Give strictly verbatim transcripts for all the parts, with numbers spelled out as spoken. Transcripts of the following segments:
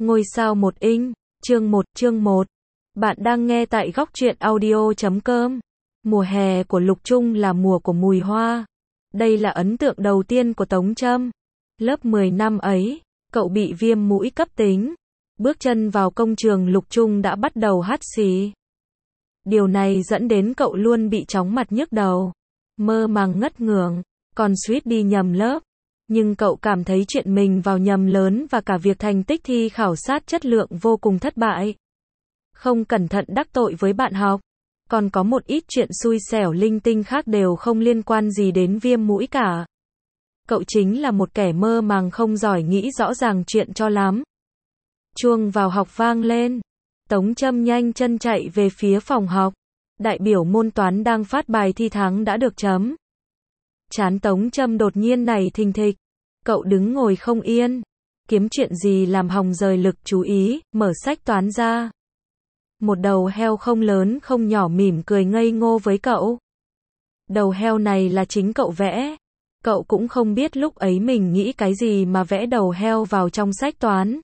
Ngôi sao một inch, chương một, chương một. Bạn đang nghe tại góc truyện audio chấm com. Mùa hè của Lục Trung là mùa của mùi hoa. Đây là ấn tượng đầu tiên của Tống Trâm. Lớp mười năm ấy, cậu bị viêm mũi cấp tính. Bước chân vào công trường Lục Trung đã bắt đầu hắt xì. Điều này dẫn đến cậu luôn bị chóng mặt nhức đầu, mơ màng ngất ngưởng, còn suýt đi nhầm lớp. Nhưng cậu cảm thấy chuyện mình vào nhầm lớn và cả việc thành tích thi khảo sát chất lượng vô cùng thất bại. Không cẩn thận đắc tội với bạn học, còn có một ít chuyện xui xẻo linh tinh khác đều không liên quan gì đến viêm mũi cả. Cậu chính là một kẻ mơ màng không giỏi nghĩ rõ ràng chuyện cho lắm. Chuông vào học vang lên. Tống Trâm nhanh chân chạy về phía phòng học. Đại biểu môn toán đang phát bài thi tháng đã được chấm. Trán Tống Trâm đột nhiên nảy thình thịch. Cậu đứng ngồi không yên. Kiếm chuyện gì làm hòng rời lực chú ý, mở sách toán ra. Một đầu heo không lớn không nhỏ mỉm cười ngây ngô với cậu. Đầu heo này là chính cậu vẽ. Cậu cũng không biết lúc ấy mình nghĩ cái gì mà vẽ đầu heo vào trong sách toán.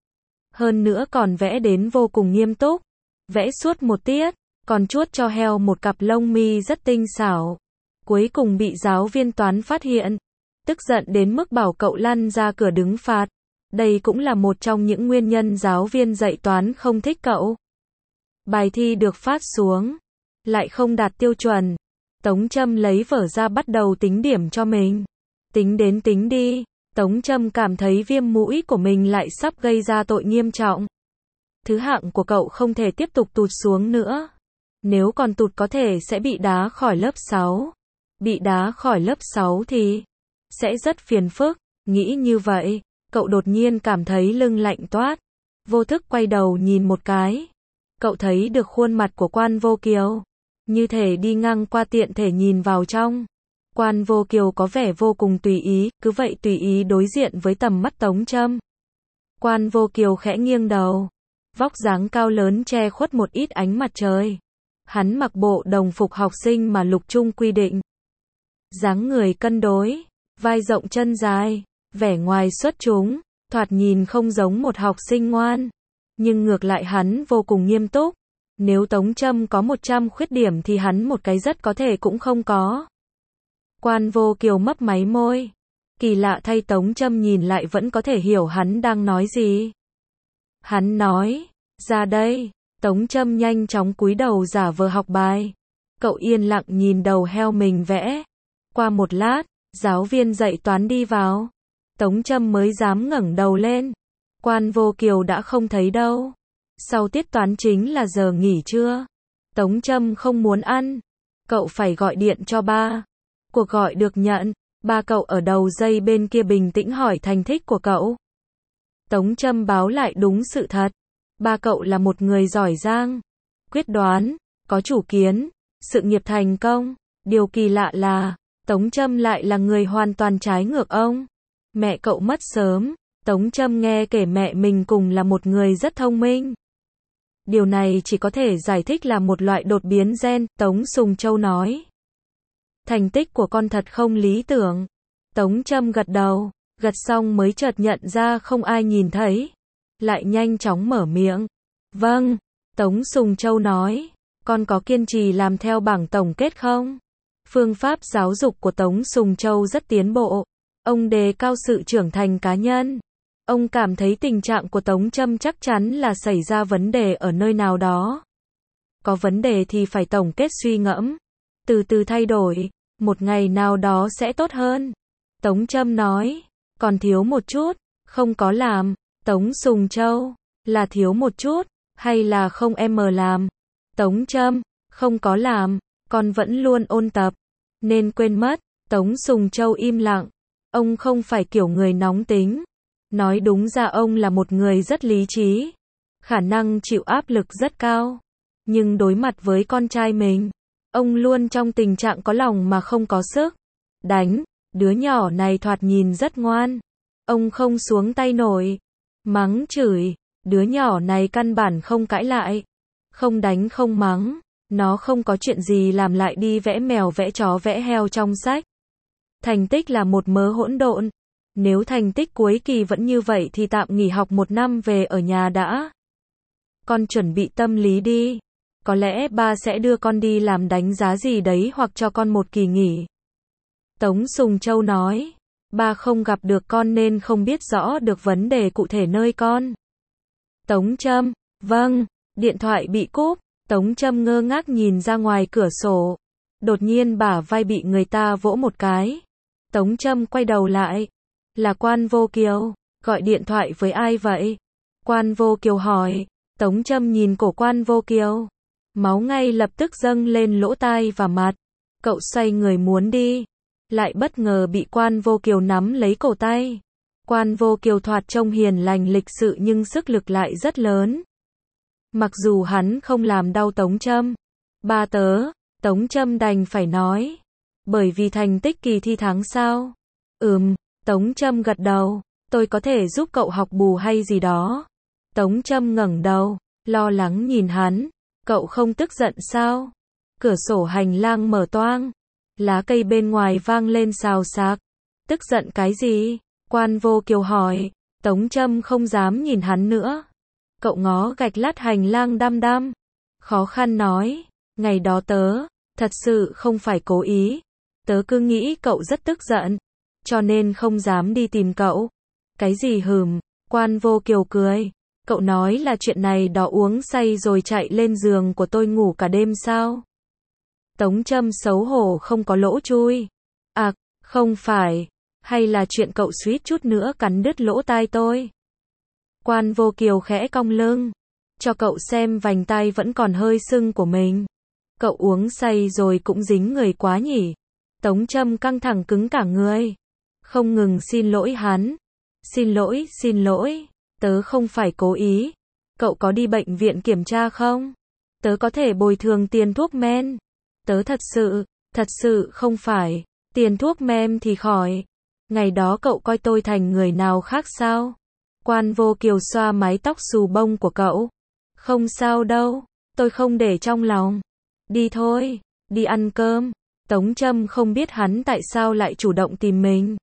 Hơn nữa còn vẽ đến vô cùng nghiêm túc. Vẽ suốt một tiết, còn chuốt cho heo một cặp lông mi rất tinh xảo. Cuối cùng bị giáo viên toán phát hiện. Tức giận đến mức bảo cậu lăn ra cửa đứng phạt. Đây cũng là một trong những nguyên nhân giáo viên dạy toán không thích cậu. Bài thi được phát xuống, lại không đạt tiêu chuẩn. Tống Trâm lấy vở ra bắt đầu tính điểm cho mình. Tính đến tính đi, Tống Trâm cảm thấy viêm mũi của mình lại sắp gây ra tội nghiêm trọng. Thứ hạng của cậu không thể tiếp tục tụt xuống nữa. Nếu còn tụt có thể sẽ bị đá khỏi lớp sáu. Bị đá khỏi lớp sáu thì sẽ rất phiền phức. Nghĩ như vậy, cậu đột nhiên cảm thấy lưng lạnh toát. Vô thức quay đầu nhìn một cái. Cậu thấy được khuôn mặt của Quan Vô Kiều. Như thể đi ngang qua tiện thể nhìn vào trong. Quan Vô Kiều có vẻ vô cùng tùy ý, cứ vậy tùy ý đối diện với tầm mắt Tống Trâm. Quan Vô Kiều khẽ nghiêng đầu. Vóc dáng cao lớn che khuất một ít ánh mặt trời. Hắn mặc bộ đồng phục học sinh mà Lục Trung quy định. Dáng người cân đối, vai rộng chân dài, vẻ ngoài xuất chúng, thoạt nhìn không giống một học sinh ngoan. Nhưng ngược lại hắn vô cùng nghiêm túc. Nếu Tống Trâm có một trăm khuyết điểm thì hắn một cái rất có thể cũng không có. Quan Vô Kiều mấp máy môi. Kỳ lạ thay Tống Trâm nhìn lại vẫn có thể hiểu hắn đang nói gì. Hắn nói, ra đây. Tống Trâm nhanh chóng cúi đầu giả vờ học bài. Cậu yên lặng nhìn đầu heo mình vẽ. Qua một lát, giáo viên dạy toán đi vào. Tống Trâm mới dám ngẩng đầu lên. Quan Vô Kiều đã không thấy đâu. Sau tiết toán chính là giờ nghỉ trưa. Tống Trâm không muốn ăn. Cậu phải gọi điện cho ba. Cuộc gọi được nhận. Ba cậu ở đầu dây bên kia bình tĩnh hỏi thành tích của cậu. Tống Trâm báo lại đúng sự thật. Ba cậu là một người giỏi giang, quyết đoán, có chủ kiến, sự nghiệp thành công. Điều kỳ lạ là, Tống Trâm lại là người hoàn toàn trái ngược ông. Mẹ cậu mất sớm. Tống Trâm nghe kể mẹ mình cùng là một người rất thông minh. Điều này chỉ có thể giải thích là một loại đột biến gen, Tống Sùng Châu nói. Thành tích của con thật không lý tưởng. Tống Trâm gật đầu, gật xong mới chợt nhận ra không ai nhìn thấy. Lại nhanh chóng mở miệng. Vâng, Tống Sùng Châu nói. Con có kiên trì làm theo bảng tổng kết không? Phương pháp giáo dục của Tống Sùng Châu rất tiến bộ. Ông đề cao sự trưởng thành cá nhân. Ông cảm thấy tình trạng của Tống Trâm chắc chắn là xảy ra vấn đề ở nơi nào đó. Có vấn đề thì phải tổng kết suy ngẫm. Từ từ thay đổi, một ngày nào đó sẽ tốt hơn. Tống Trâm nói, còn thiếu một chút, không có làm. Tống Sùng Châu, là thiếu một chút, hay là không em làm? Tống Trâm, không có làm, con vẫn luôn ôn tập, nên quên mất. Tống Sùng Châu im lặng. Ông không phải kiểu người nóng tính. Nói đúng ra ông là một người rất lý trí. Khả năng chịu áp lực rất cao. Nhưng đối mặt với con trai mình, ông luôn trong tình trạng có lòng mà không có sức. Đánh, đứa nhỏ này thoạt nhìn rất ngoan. Ông không xuống tay nổi. Mắng chửi, đứa nhỏ này căn bản không cãi lại. Không đánh không mắng, nó không có chuyện gì làm lại đi vẽ mèo vẽ chó vẽ heo trong sách. Thành tích là một mớ hỗn độn. Nếu thành tích cuối kỳ vẫn như vậy thì tạm nghỉ học một năm về ở nhà đã. Con chuẩn bị tâm lý đi. Có lẽ ba sẽ đưa con đi làm đánh giá gì đấy hoặc cho con một kỳ nghỉ. Tống Sùng Châu nói. Ba không gặp được con nên không biết rõ được vấn đề cụ thể nơi con. Tống Trâm. Vâng. Điện thoại bị cúp. Tống Trâm ngơ ngác nhìn ra ngoài cửa sổ. Đột nhiên bả vai bị người ta vỗ một cái. Tống Trâm quay đầu lại. Là Quan Vô Kiều. Gọi điện thoại với ai vậy? Quan Vô Kiều hỏi. Tống Trâm nhìn cổ Quan Vô Kiều. Máu ngay lập tức dâng lên lỗ tai và mặt. Cậu xoay người muốn đi. Lại bất ngờ bị Quan Vô Kiều nắm lấy cổ tay. Quan Vô Kiều thoạt trông hiền lành lịch sự nhưng sức lực lại rất lớn. Mặc dù hắn không làm đau Tống Trâm. Ba tớ, Tống Trâm đành phải nói. Bởi vì thành tích kỳ thi tháng sau. Ừm, Tống Trâm gật đầu. Tôi có thể giúp cậu học bù hay gì đó. Tống Trâm ngẩng đầu, lo lắng nhìn hắn. Cậu không tức giận sao? Cửa sổ hành lang mở toang. Lá cây bên ngoài vang lên xào xạc. Tức giận cái gì? Quan Vô Kiều hỏi. Tống Trâm không dám nhìn hắn nữa. Cậu ngó gạch lát hành lang đăm đăm. Khó khăn nói. Ngày đó tớ, thật sự không phải cố ý. Tớ cứ nghĩ cậu rất tức giận. Cho nên không dám đi tìm cậu. Cái gì hừm? Quan Vô Kiều cười. Cậu nói là chuyện này đó uống say rồi chạy lên giường của tôi ngủ cả đêm sao? Tống Trâm xấu hổ không có lỗ chui. À, không phải. Hay là chuyện cậu suýt chút nữa cắn đứt lỗ tai tôi? Quan Vô Kiều khẽ cong lưng. Cho cậu xem vành tai vẫn còn hơi sưng của mình. Cậu uống say rồi cũng dính người quá nhỉ? Tống Trâm căng thẳng cứng cả người. Không ngừng xin lỗi hắn. Xin lỗi, xin lỗi. Tớ không phải cố ý. Cậu có đi bệnh viện kiểm tra không? Tớ có thể bồi thường tiền thuốc men. Tớ thật sự, thật sự không phải. Tiền thuốc men thì khỏi. Ngày đó cậu coi tôi thành người nào khác sao? Quan Vô Kiều xoa mái tóc xù bông của cậu. Không sao đâu. Tôi không để trong lòng. Đi thôi. Đi ăn cơm. Tống Trâm không biết hắn tại sao lại chủ động tìm mình.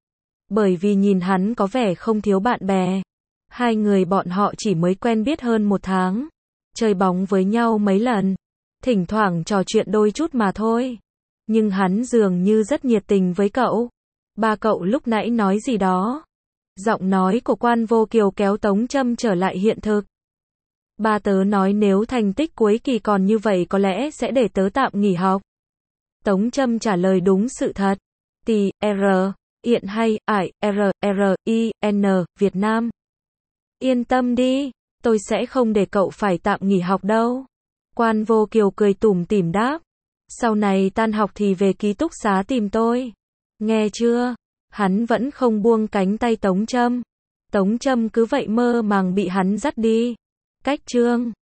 Bởi vì nhìn hắn có vẻ không thiếu bạn bè. Hai người bọn họ chỉ mới quen biết hơn một tháng. Chơi bóng với nhau mấy lần. Thỉnh thoảng trò chuyện đôi chút mà thôi. Nhưng hắn dường như rất nhiệt tình với cậu. Ba cậu lúc nãy nói gì đó? Giọng nói của Quan Vô Kiều kéo Tống Trâm trở lại hiện thực. Ba tớ nói nếu thành tích cuối kỳ còn như vậy có lẽ sẽ để tớ tạm nghỉ học. Tống Trâm trả lời đúng sự thật. T, R, Iện hay, ải, R, R, I, N, Việt Nam. Yên tâm đi, tôi sẽ không để cậu phải tạm nghỉ học đâu. Quan Vô Kiều cười tủm tỉm đáp. Sau này tan học thì về ký túc xá tìm tôi. Nghe chưa? Hắn vẫn không buông cánh tay Tống Trâm. Tống Trâm cứ vậy mơ màng bị hắn dắt đi. Cách chương